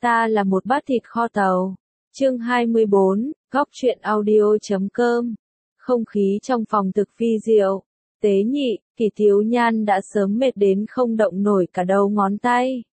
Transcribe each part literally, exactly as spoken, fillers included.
Ta là một bát thịt kho tàu. Chương hai mươi bốn, góc truyện audio chấm com. Không khí trong phòng thực phi diệu. Tế nhị, Kỳ Thiếu Nhan đã sớm mệt đến không động nổi cả đầu ngón tay.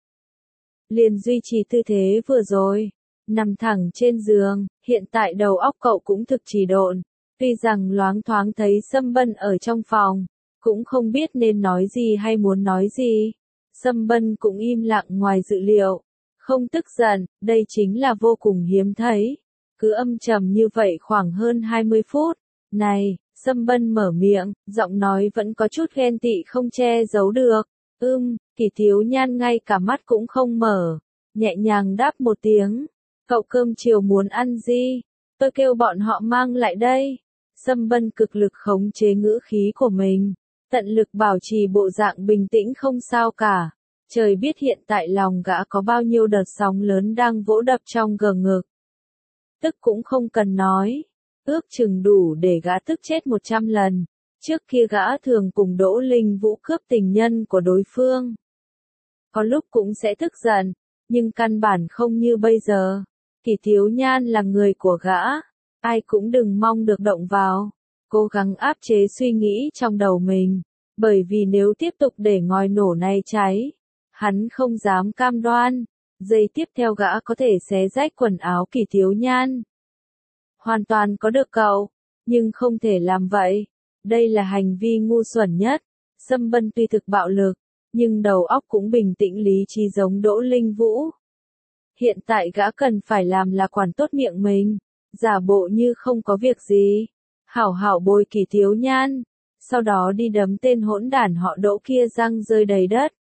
Liền duy trì tư thế vừa rồi. Nằm thẳng trên giường, hiện tại đầu óc cậu cũng thực trì độn. Tuy rằng loáng thoáng thấy Sâm Bân ở trong phòng, cũng không biết nên nói gì hay muốn nói gì. Sâm Bân cũng im lặng ngoài dự liệu. Không tức giận, đây chính là vô cùng hiếm thấy. Cứ âm trầm như vậy khoảng hơn hai mươi phút. Này, Sâm Bân mở miệng, giọng nói vẫn có chút ghen tị không che giấu được. Ưm, Kỳ Thiếu Nhan ngay cả mắt cũng không mở. Nhẹ nhàng đáp một tiếng. Cậu cơm chiều muốn ăn gì? Tôi kêu bọn họ mang lại đây. Sâm Bân cực lực khống chế ngữ khí của mình. Tận lực bảo trì bộ dạng bình tĩnh không sao cả. Trời biết hiện tại lòng gã có bao nhiêu đợt sóng lớn đang vỗ đập trong gờ ngực. Tức cũng không cần nói. Ước chừng đủ để gã tức chết một trăm lần. Trước kia gã thường cùng Đỗ Linh Vũ cướp tình nhân của đối phương. Có lúc cũng sẽ tức giận, nhưng căn bản không như bây giờ. Kỳ Thiếu Nhan là người của gã. Ai cũng đừng mong được động vào. Cố gắng áp chế suy nghĩ trong đầu mình. Bởi vì nếu tiếp tục để ngòi nổ này cháy, hắn không dám cam đoan. Giây tiếp theo gã có thể xé rách quần áo Kỳ Thiếu Nhan. Hoàn toàn có được cậu, nhưng không thể làm vậy. Đây là hành vi ngu xuẩn nhất. Sâm Bân tuy thực bạo lực, nhưng đầu óc cũng bình tĩnh lý trí giống Đỗ Linh Vũ. Hiện tại gã cần phải làm là quản tốt miệng mình, giả bộ như không có việc gì, hảo hảo bồi Kỳ Thiếu Nhan, sau đó đi đấm tên hỗn đản họ Đỗ kia răng rơi đầy đất.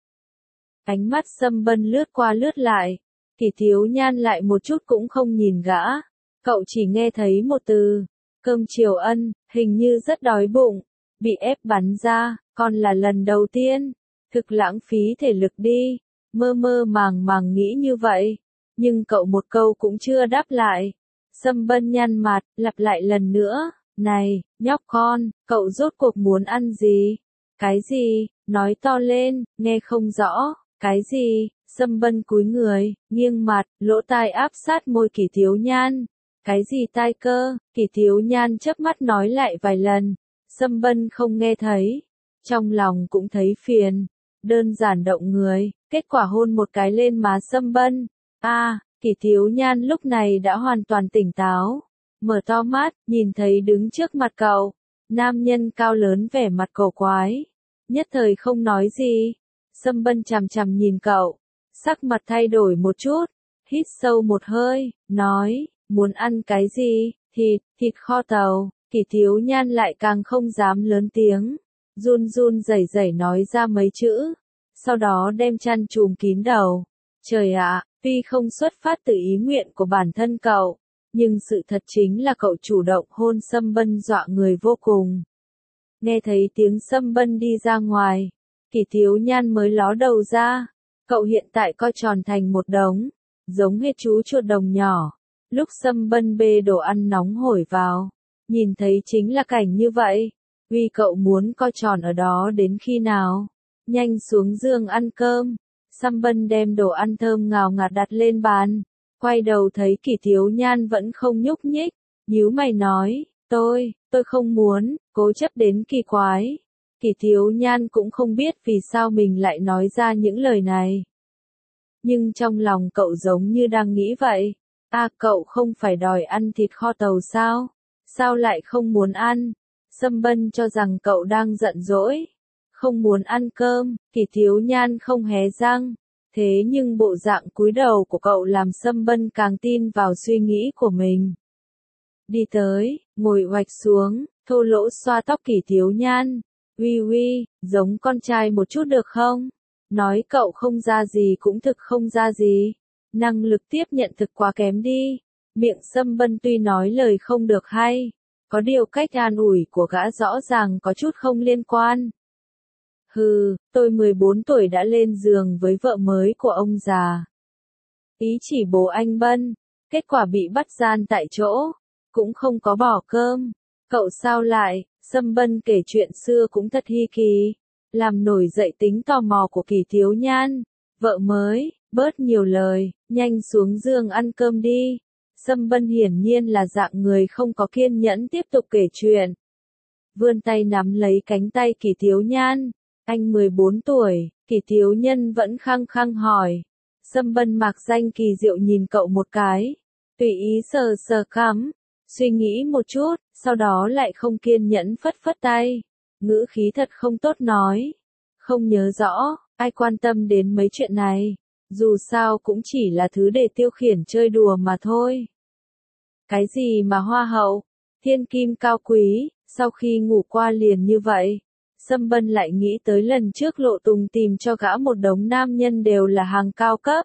Ánh mắt Sâm Bân lướt qua lướt lại, Kỳ Thiếu Nhan lại một chút cũng không nhìn gã, cậu chỉ nghe thấy một từ, cơm chiều ân, hình như rất đói bụng, bị ép bắn ra, còn là lần đầu tiên, thực lãng phí thể lực đi, mơ mơ màng màng nghĩ như vậy. Nhưng cậu một câu cũng chưa đáp lại. Sâm Bân nhăn mặt, lặp lại lần nữa. Này, nhóc con, cậu rốt cuộc muốn ăn gì? Cái gì? Nói to lên, nghe không rõ. Cái gì? Sâm Bân cúi người, nghiêng mặt, lỗ tai áp sát môi Kỳ Thiếu Nhan. Cái gì tai cơ? Kỳ Thiếu Nhan chớp mắt nói lại vài lần. Sâm Bân không nghe thấy. Trong lòng cũng thấy phiền. Đơn giản động người, kết quả hôn một cái lên má Sâm Bân. A, à, Kỳ Thiếu Nhan lúc này đã hoàn toàn tỉnh táo. Mở to mắt, nhìn thấy đứng trước mặt cậu. Nam nhân cao lớn vẻ mặt cổ quái. Nhất thời không nói gì. Sâm Bân chằm chằm nhìn cậu. Sắc mặt thay đổi một chút. Hít sâu một hơi, nói, muốn ăn cái gì? Thịt, thịt kho tàu. Kỳ Thiếu Nhan lại càng không dám lớn tiếng. Run run rẩy rẩy nói ra mấy chữ. Sau đó đem chăn trùm kín đầu. Trời ạ! Tuy không xuất phát từ ý nguyện của bản thân cậu, nhưng sự thật chính là cậu chủ động hôn Sâm Bân dọa người vô cùng. Nghe thấy tiếng Sâm Bân đi ra ngoài, Kỳ Thiếu Nhan mới ló đầu ra. Cậu hiện tại co tròn thành một đống, giống hệt chú chuột đồng nhỏ. Lúc Sâm Bân bê đồ ăn nóng hổi vào, nhìn thấy chính là cảnh như vậy. Vì cậu muốn co tròn ở đó đến khi nào? Nhanh xuống giường ăn cơm. Sâm Bân đem đồ ăn thơm ngào ngạt đặt lên bàn, quay đầu thấy Kỳ Thiếu Nhan vẫn không nhúc nhích, nhíu mày nói, tôi, tôi không muốn, cố chấp đến kỳ quái. Kỳ Thiếu Nhan cũng không biết vì sao mình lại nói ra những lời này. Nhưng trong lòng cậu giống như đang nghĩ vậy, à cậu không phải đòi ăn thịt kho tàu sao? Sao lại không muốn ăn? Sâm Bân cho rằng cậu đang giận dỗi. Không muốn ăn cơm, Kỳ Thiếu Nhan không hé răng. Thế nhưng bộ dạng cúi đầu của cậu làm Sâm Bân càng tin vào suy nghĩ của mình. Đi tới, ngồi oạch xuống, thô lỗ xoa tóc Kỳ Thiếu Nhan. Uy uy, giống con trai một chút được không? Nói cậu không ra gì cũng thực không ra gì. Năng lực tiếp nhận thực quá kém đi. Miệng Sâm Bân tuy nói lời không được hay, có điều cách an ủi của gã rõ ràng có chút không liên quan. Hừ, tôi mười bốn tuổi đã lên giường với vợ mới của ông già. Ý chỉ bố anh Bân, kết quả bị bắt gian tại chỗ, cũng không có bỏ cơm. Cậu sao lại? Sâm Bân kể chuyện xưa cũng thật hi kỳ, làm nổi dậy tính tò mò của Kỳ Thiếu Nhan. Vợ mới, Bớt nhiều lời, nhanh xuống giường ăn cơm đi. Sâm Bân hiển nhiên là dạng người không có kiên nhẫn tiếp tục kể chuyện. Vươn tay nắm lấy cánh tay Kỷ Thiếu Nhan. Anh mười bốn tuổi, Kỷ Thiếu Nhân vẫn khăng khăng hỏi. Sâm Bân mạc danh kỳ diệu nhìn cậu một cái. Tùy ý sờ sờ cằm, suy nghĩ một chút, sau đó lại không kiên nhẫn phất phất tay. Ngữ khí thật không tốt nói. Không nhớ rõ, ai quan tâm đến mấy chuyện này. Dù sao cũng chỉ là thứ để tiêu khiển chơi đùa mà thôi. Cái gì mà hoa hậu, thiên kim cao quý, sau khi ngủ qua liền như vậy. Sâm Bân lại nghĩ tới lần trước Lộ Tùng tìm cho gã một đống nam nhân đều là hàng cao cấp.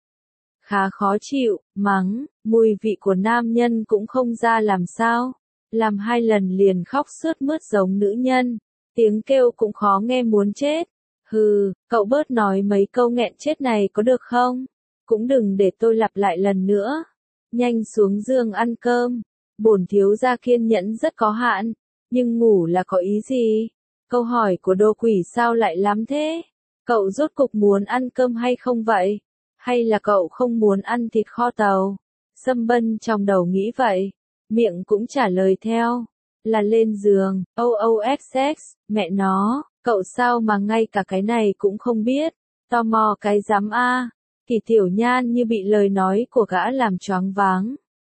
Khá khó chịu, mắng, mùi vị của nam nhân cũng không ra làm sao. Làm hai lần liền khóc sướt mướt giống nữ nhân, tiếng kêu cũng khó nghe muốn chết. Hừ, cậu bớt nói mấy câu nghẹn chết này có được không? Cũng đừng để tôi lặp lại lần nữa. Nhanh xuống giường ăn cơm. Bổn thiếu gia kiên nhẫn rất có hạn, nhưng ngủ là có ý gì? Câu hỏi của đồ quỷ sao lại lắm thế? Cậu rốt cục muốn ăn cơm hay không vậy? Hay là cậu không muốn ăn thịt kho tàu? Sâm Bân trong đầu nghĩ vậy, miệng cũng trả lời theo. Là lên giường, o o x x, mẹ nó, cậu sao mà ngay cả cái này cũng không biết, tò mò cái dám a. Kỷ Tiểu Nhan như bị lời nói của gã làm choáng váng.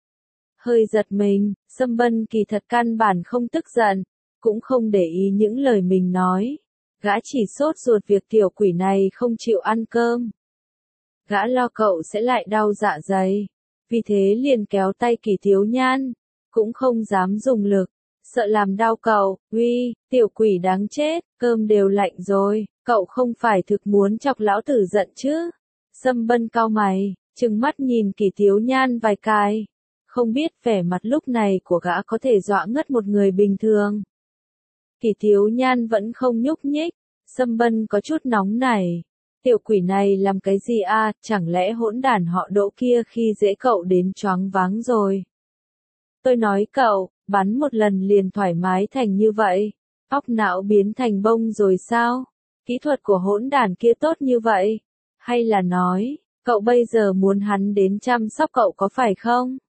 Hơi giật mình, Sâm Bân kỳ thật căn bản không tức giận, cũng không để ý những lời mình nói. Gã chỉ sốt ruột việc tiểu quỷ này không chịu ăn cơm. Gã lo cậu sẽ lại đau dạ dày, vì thế liền kéo tay Kỷ Thiếu Nhan, cũng không dám dùng lực, sợ làm đau cậu. Uy, tiểu quỷ đáng chết, cơm đều lạnh rồi, cậu không phải thực muốn chọc lão tử giận chứ? Sâm Bân cau mày, trừng mắt nhìn Kỷ Thiếu Nhan vài cái, không biết vẻ mặt lúc này của gã có thể dọa ngất một người bình thường. Kỷ Thiếu Nhan vẫn không nhúc nhích, Sâm Bân có chút nóng nảy. Tiểu quỷ này làm cái gì a? À, chẳng lẽ hỗn đản họ Đỗ kia khi dễ cậu đến choáng váng rồi? Tôi nói cậu, bắn một lần liền thoải mái thành như vậy, óc não biến thành bông rồi sao? Kỹ thuật của hỗn đản kia tốt như vậy? Hay là nói, cậu bây giờ muốn hắn đến chăm sóc cậu có phải không?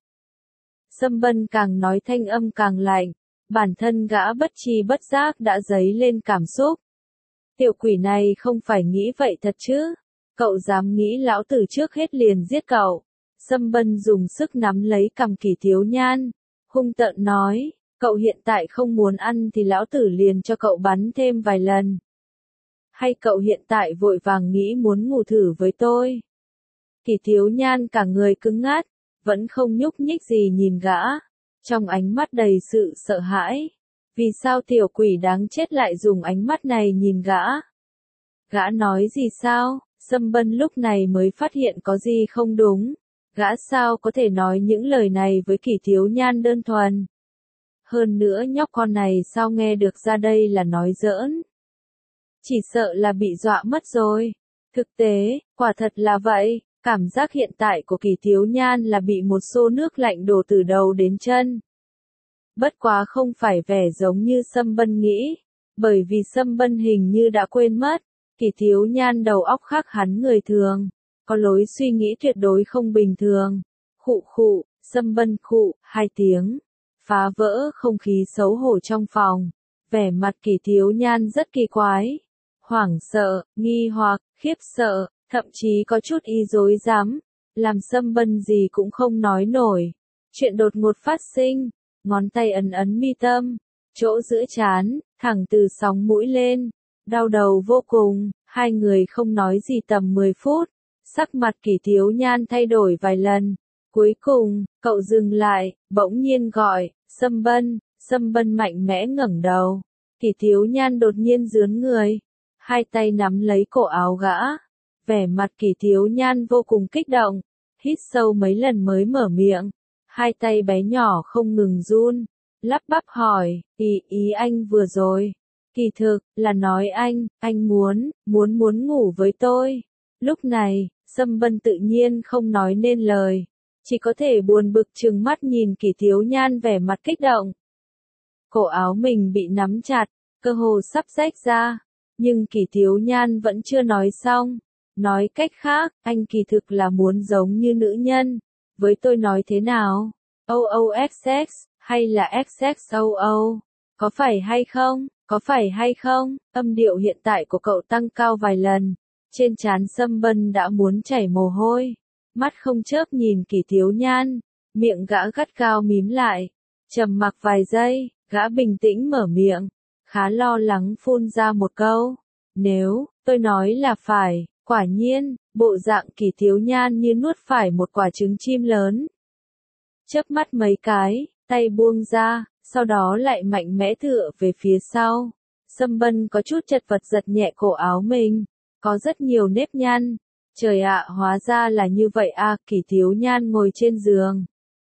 Sâm Bân càng nói thanh âm càng lạnh, bản thân gã bất tri bất giác đã dấy lên cảm xúc. Tiểu quỷ này không phải nghĩ vậy thật chứ? Cậu dám nghĩ lão tử trước hết liền giết cậu? Sâm Bân dùng sức nắm lấy cằm Kỷ Thiếu Nhan, hung tợn nói, cậu hiện tại không muốn ăn thì lão tử liền cho cậu bắn thêm vài lần. Hay cậu hiện tại vội vàng nghĩ muốn ngủ thử với tôi? Kỷ Thiếu Nhan cả người cứng ngắt, vẫn không nhúc nhích gì nhìn gã, trong ánh mắt đầy sự sợ hãi. Vì sao tiểu quỷ đáng chết lại dùng ánh mắt này nhìn gã? Gã nói gì sao? Sâm Bân lúc này mới phát hiện có gì không đúng. Gã sao có thể nói những lời này với Kỷ Thiếu Nhan đơn thuần? Hơn nữa nhóc con này sao nghe được ra đây là nói giỡn? Chỉ sợ là bị dọa mất rồi. Thực tế, quả thật là vậy, cảm giác hiện tại của Kỷ Thiếu Nhan là bị một xô nước lạnh đổ từ đầu đến chân. Bất quá không phải vẻ giống như Sâm Bân nghĩ, bởi vì Sâm Bân hình như đã quên mất, Kỷ Thiếu Nhan đầu óc khác hắn người thường, có lối suy nghĩ tuyệt đối không bình thường. Khụ khụ, Sâm Bân khụ, hai tiếng, phá vỡ không khí xấu hổ trong phòng, vẻ mặt Kỷ Thiếu Nhan rất kỳ quái, hoảng sợ, nghi hoặc, khiếp sợ, thậm chí có chút y dối dám, làm Sâm Bân gì cũng không nói nổi. Chuyện đột ngột phát sinh. Ngón tay ấn ấn mi tâm, chỗ giữa trán, thẳng từ sóng mũi lên, đau đầu vô cùng, hai người không nói gì tầm mười phút, sắc mặt Kỷ Thiếu Nhan thay đổi vài lần, cuối cùng, cậu dừng lại, bỗng nhiên gọi, Sâm Bân. Sâm Bân mạnh mẽ ngẩng đầu, Kỷ Thiếu Nhan đột nhiên rướn người, hai tay nắm lấy cổ áo gã, vẻ mặt Kỷ Thiếu Nhan vô cùng kích động, hít sâu mấy lần mới mở miệng. Hai tay bé nhỏ không ngừng run, lắp bắp hỏi, ý ý anh vừa rồi, kỳ thực, là nói anh, anh muốn, muốn muốn ngủ với tôi. Lúc này, Sâm Bân tự nhiên không nói nên lời, chỉ có thể buồn bực trừng mắt nhìn Kỷ Thiếu Nhan vẻ mặt kích động. Cổ áo mình bị nắm chặt, cơ hồ sắp rách ra, nhưng Kỷ Thiếu Nhan vẫn chưa nói xong, Nói cách khác, anh kỳ thực là muốn giống như nữ nhân. Với tôi nói thế nào? o o ích ích hay là ích ích o o? Có phải hay không? Có phải hay không? Âm điệu hiện tại của cậu tăng cao vài lần. Trên trán Sâm Bân đã muốn chảy mồ hôi. Mắt không chớp nhìn Kỷ Thiếu Nhan. Miệng gã gắt cao mím lại. Trầm mặc vài giây, gã bình tĩnh mở miệng. Khá lo lắng phun ra một câu. Nếu, tôi nói là phải, quả nhiên, bộ dạng Kỷ Thiếu Nhan như nuốt phải một quả trứng chim lớn. Chớp mắt mấy cái, tay buông ra, sau đó lại mạnh mẽ tựa về phía sau. Sâm Bân có chút chật vật giật nhẹ cổ áo mình, có rất nhiều nếp nhăn. Trời ạ, hóa ra là như vậy à, Kỷ Thiếu Nhan ngồi trên giường.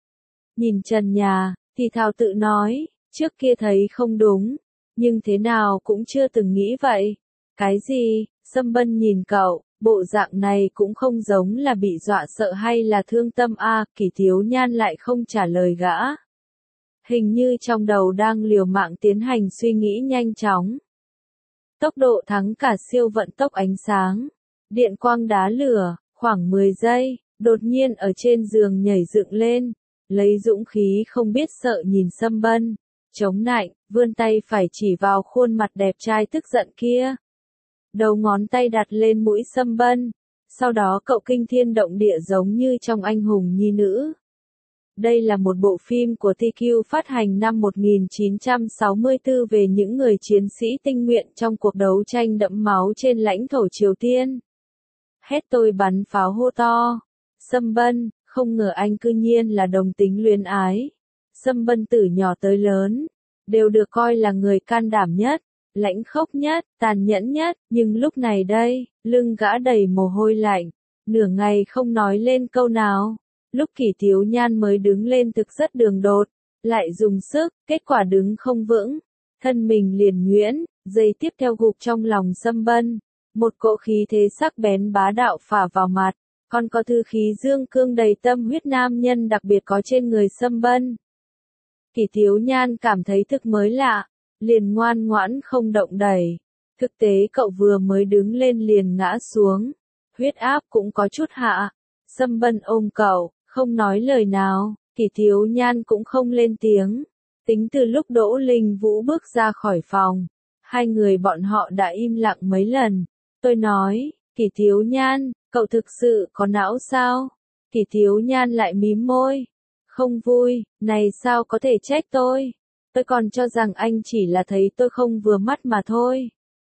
Nhìn trần nhà, thì thào tự nói, trước kia thấy không đúng, nhưng thế nào cũng chưa từng nghĩ vậy. Cái gì? Sâm Bân nhìn cậu, bộ dạng này cũng không giống là bị dọa sợ hay là thương tâm a, à, Kỷ Thiếu Nhan lại không trả lời gã. Hình như trong đầu đang liều mạng tiến hành suy nghĩ nhanh chóng. Tốc độ thắng cả siêu vận tốc ánh sáng. Điện quang đá lửa, khoảng mười giây, đột nhiên ở trên giường nhảy dựng lên, lấy dũng khí không biết sợ nhìn Sâm Bân, chống nạnh, vươn tay phải chỉ vào khuôn mặt đẹp trai tức giận kia. Đầu ngón tay đặt lên mũi Sâm Bân, sau đó cậu kinh thiên động địa giống như trong Anh hùng nhi nữ. Đây là một bộ phim của tê quy phát hành năm một nghìn chín trăm sáu mươi tư về những người chiến sĩ tinh nguyện trong cuộc đấu tranh đẫm máu trên lãnh thổ Triều Tiên. Hét tôi bắn pháo hô to. Sâm Bân, không ngờ anh cư nhiên là đồng tính luyến ái. Sâm Bân từ nhỏ tới lớn, đều được coi là người can đảm nhất, lãnh khốc nhất, tàn nhẫn nhất, nhưng lúc này đây, lưng gã đầy mồ hôi lạnh, nửa ngày không nói lên câu nào. Lúc Kỷ Thiếu Nhan mới đứng lên thực rất đường đột, lại dùng sức, kết quả đứng không vững, thân mình liền nhuyễn, giây tiếp theo gục trong lòng Sâm Bân. Một cỗ khí thế sắc bén bá đạo phả vào mặt, còn có thư khí dương cương đầy tâm huyết nam nhân đặc biệt có trên người Sâm Bân. Kỷ Thiếu Nhan cảm thấy thực mới lạ, liền ngoan ngoãn không động đẩy. Thực tế cậu vừa mới đứng lên liền ngã xuống, huyết áp cũng có chút hạ. Sâm Bân ôm cậu, không nói lời nào, Kỷ Thiếu Nhan cũng không lên tiếng. Tính từ lúc Đỗ Linh Vũ bước ra khỏi phòng, hai người bọn họ đã im lặng mấy lần. Tôi nói, Kỷ Thiếu Nhan, cậu thực sự có não sao? Kỷ Thiếu Nhan lại mím môi. Không vui, này sao có thể trách tôi? Tôi còn cho rằng anh chỉ là thấy tôi không vừa mắt mà thôi.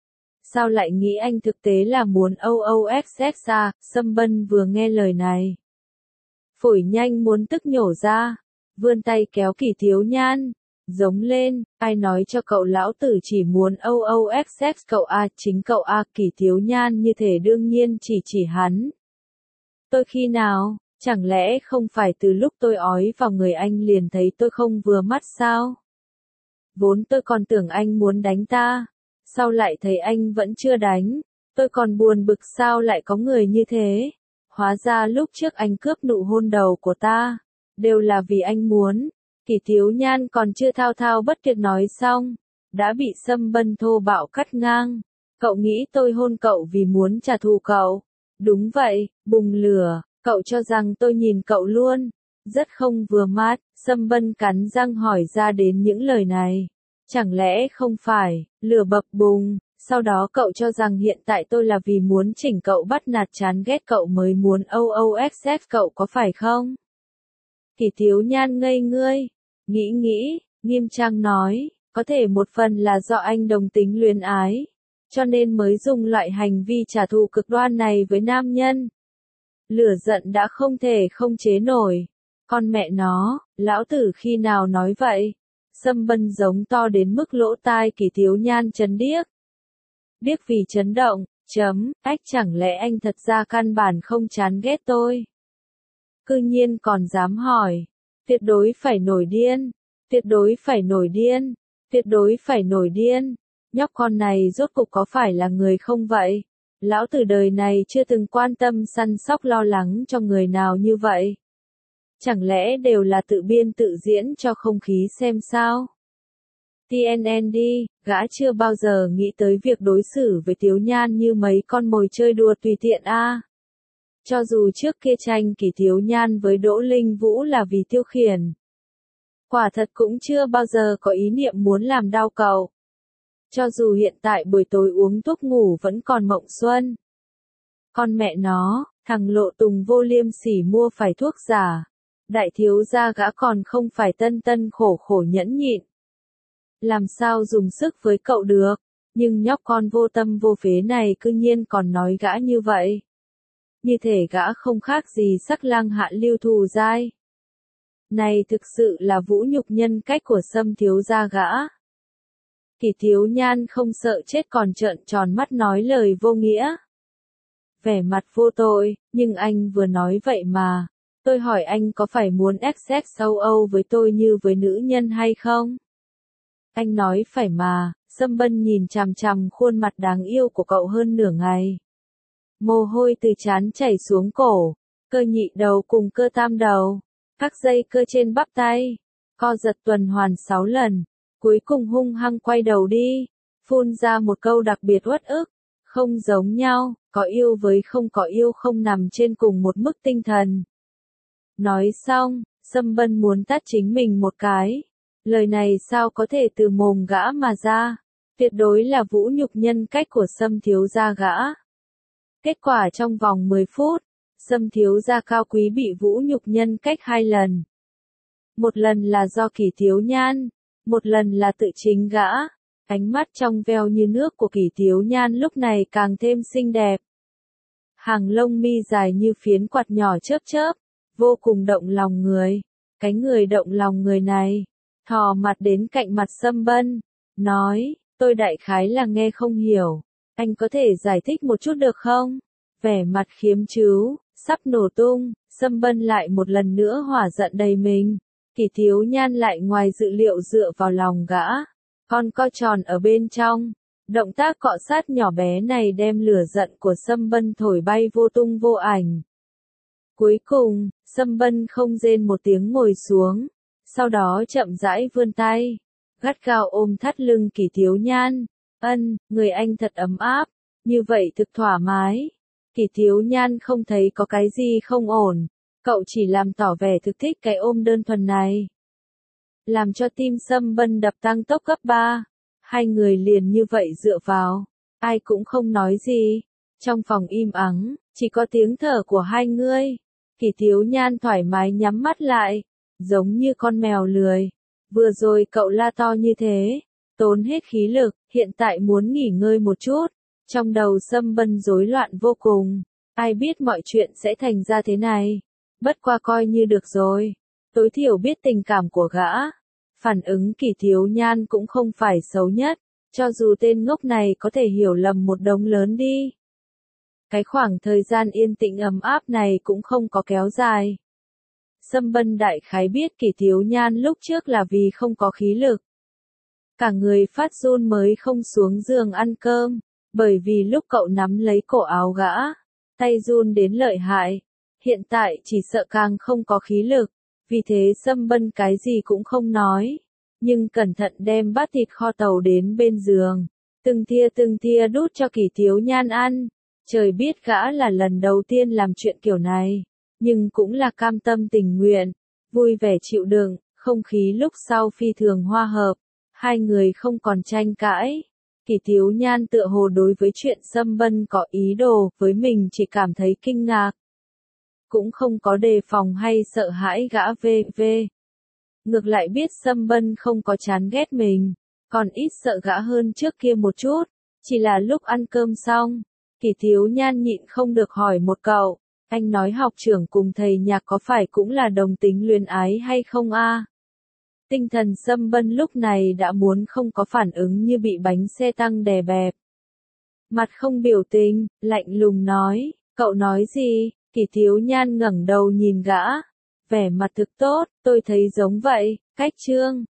Sao lại nghĩ anh thực tế là muốn o o ích ích à? Sâm Bân vừa nghe lời này, phổi nhanh muốn tức nhổ ra, vươn tay kéo Kỷ Thiếu Nhan, giống lên, ai nói cho cậu lão tử chỉ muốn o o ích ích cậu à, chính cậu à, Kỷ Thiếu Nhan như thể đương nhiên chỉ chỉ hắn. Tôi khi nào, chẳng lẽ không phải từ lúc tôi ói vào người anh liền thấy tôi không vừa mắt sao? Vốn tôi còn tưởng anh muốn đánh ta, sau lại thấy anh vẫn chưa đánh, tôi còn buồn bực sao lại có người như thế. Hóa ra lúc trước anh cướp nụ hôn đầu của ta, đều là vì anh muốn. Kỷ Thiếu Nhan còn chưa thao thao bất tuyệt nói xong, đã bị Sâm Bân thô bạo cắt ngang. Cậu nghĩ tôi hôn cậu vì muốn trả thù cậu? Đúng vậy, bùng lửa, cậu cho rằng tôi nhìn cậu luôn, rất không vừa mắt. Sâm Bân cắn răng hỏi ra đến những lời này. Chẳng lẽ không phải, lửa bập bùng, sau đó cậu cho rằng hiện tại tôi là vì muốn chỉnh cậu bắt nạt chán ghét cậu mới muốn o o ích ích cậu có phải không? Kỷ Thiếu Nhan ngây ngươi, nghĩ nghĩ, nghiêm trang nói, có thể một phần là do anh đồng tính luyến ái, cho nên mới dùng loại hành vi trả thù cực đoan này với nam nhân. Lửa giận đã không thể không chế nổi. Con mẹ nó, lão tử khi nào nói vậy? Sâm Bân giống to đến mức lỗ tai Kỷ Thiếu Nhan chấn điếc. Điếc vì chấn động, chấm, ách chẳng lẽ anh thật ra căn bản không chán ghét tôi? Cư nhiên còn dám hỏi, tuyệt đối phải nổi điên, tuyệt đối phải nổi điên, tuyệt đối phải nổi điên. Nhóc con này rốt cục có phải là người không vậy? Lão tử đời này chưa từng quan tâm săn sóc lo lắng cho người nào như vậy. Chẳng lẽ đều là tự biên tự diễn cho không khí xem sao? tê en en đi, gã chưa bao giờ nghĩ tới việc đối xử với Tiếu Nhan như mấy con mồi chơi đùa tùy tiện a. À. Cho dù trước kia tranh Kỷ Tiếu Nhan với Đỗ Linh Vũ là vì tiêu khiển. Quả thật cũng chưa bao giờ có ý niệm muốn làm đau cậu. Cho dù hiện tại buổi tối uống thuốc ngủ vẫn còn mộng xuân. Con mẹ nó, thằng Lộ Tùng vô liêm sỉ mua phải thuốc giả. Đại thiếu gia gã còn không phải tân tân khổ khổ nhẫn nhịn. Làm sao dùng sức với cậu được, nhưng nhóc con vô tâm vô phế này cư nhiên còn nói gã như vậy. Như thể gã không khác gì sắc lang hạ lưu thù dai. Này thực sự là vũ nhục nhân cách của Sâm thiếu gia gã. Kỷ Tiếu Nhan không sợ chết còn trợn tròn mắt nói lời vô nghĩa. Vẻ mặt vô tội, nhưng anh vừa nói vậy mà. Tôi hỏi anh có phải muốn sex sâu Âu với tôi như với nữ nhân hay không? Anh nói phải mà. Sâm Bân nhìn chằm chằm khuôn mặt đáng yêu của cậu hơn nửa ngày. Mồ hôi từ trán chảy xuống cổ, cơ nhị đầu cùng cơ tam đầu, các dây cơ trên bắp tay, co giật tuần hoàn sáu lần, cuối cùng hung hăng quay đầu đi, phun ra một câu đặc biệt uất ức, không giống nhau, có yêu với không có yêu không nằm trên cùng một mức tinh thần. Nói xong, Sâm Bân muốn tát chính mình một cái. Lời này sao có thể từ mồm gã mà ra, tuyệt đối là vũ nhục nhân cách của Sâm thiếu gia gã. Kết quả trong vòng mười phút, Sâm thiếu gia cao quý bị vũ nhục nhân cách hai lần. Một lần là do Kỷ Tiếu Nhan, một lần là tự chính gã. Ánh mắt trong veo như nước của Kỷ Tiếu Nhan lúc này càng thêm xinh đẹp. Hàng lông mi dài như phiến quạt nhỏ chớp chớp, vô cùng động lòng người. Cái người động lòng người này, thò mặt đến cạnh mặt Sâm Bân, nói, tôi đại khái là nghe không hiểu. Anh có thể giải thích một chút được không? Vẻ mặt khiếm trứu, sắp nổ tung, Sâm Bân lại một lần nữa hỏa giận đầy mình. Kỷ Tiếu Nhan lại ngoài dự liệu dựa vào lòng gã, con co tròn ở bên trong. Động tác cọ sát nhỏ bé này đem lửa giận của Sâm Bân thổi bay vô tung vô ảnh. Cuối cùng, Sâm Bân không rên một tiếng ngồi xuống, sau đó chậm rãi vươn tay, gắt gao ôm thắt lưng Kỷ Tiếu Nhan. Ân, người anh thật ấm áp, như vậy thực thoải mái. Kỷ Tiếu Nhan không thấy có cái gì không ổn, cậu chỉ làm tỏ vẻ thực thích cái ôm đơn thuần này. Làm cho tim Sâm Bân đập tăng tốc gấp ba, hai người liền như vậy dựa vào, ai cũng không nói gì. Trong phòng im ắng, chỉ có tiếng thở của hai người. Kỷ Tiếu Nhan thoải mái nhắm mắt lại, giống như con mèo lười. Vừa rồi cậu la to như thế, tốn hết khí lực, hiện tại muốn nghỉ ngơi một chút. Trong đầu Sâm Bân rối loạn vô cùng, ai biết mọi chuyện sẽ thành ra thế này. Bất qua coi như được rồi, tối thiểu biết tình cảm của gã. Phản ứng Kỷ Tiếu Nhan cũng không phải xấu nhất, cho dù tên ngốc này có thể hiểu lầm một đống lớn đi. Cái khoảng thời gian yên tĩnh ấm áp này cũng không có kéo dài. Sâm Bân đại khái biết Kỷ Tiếu Nhan lúc trước là vì không có khí lực. Cả người phát run mới không xuống giường ăn cơm, bởi vì lúc cậu nắm lấy cổ áo gã, tay run đến lợi hại. Hiện tại chỉ sợ càng không có khí lực, vì thế Sâm Bân cái gì cũng không nói, nhưng cẩn thận đem bát thịt kho tàu đến bên giường, từng thìa từng thìa đút cho Kỷ Tiếu Nhan ăn. Trời biết gã là lần đầu tiên làm chuyện kiểu này, nhưng cũng là cam tâm tình nguyện, vui vẻ chịu đựng. Không khí lúc sau phi thường hòa hợp, hai người không còn tranh cãi. Kỷ Tiếu Nhan tựa hồ đối với chuyện Sâm Bân có ý đồ với mình chỉ cảm thấy kinh ngạc, cũng không có đề phòng hay sợ hãi gã vv. Ngược lại biết Sâm Bân không có chán ghét mình, còn ít sợ gã hơn trước kia một chút. Chỉ là lúc ăn cơm xong, Kỷ Tiếu Nhan nhịn không được hỏi một cậu, anh nói học trưởng cùng thầy nhạc có phải cũng là đồng tính luyến ái hay không a? Tinh thần Sâm Bân lúc này đã muốn không có phản ứng như bị bánh xe tăng đè bẹp. Mặt không biểu tình, lạnh lùng nói, cậu nói gì? Kỷ Tiếu Nhan ngẩng đầu nhìn gã, vẻ mặt thực tốt, tôi thấy giống vậy, cách trương.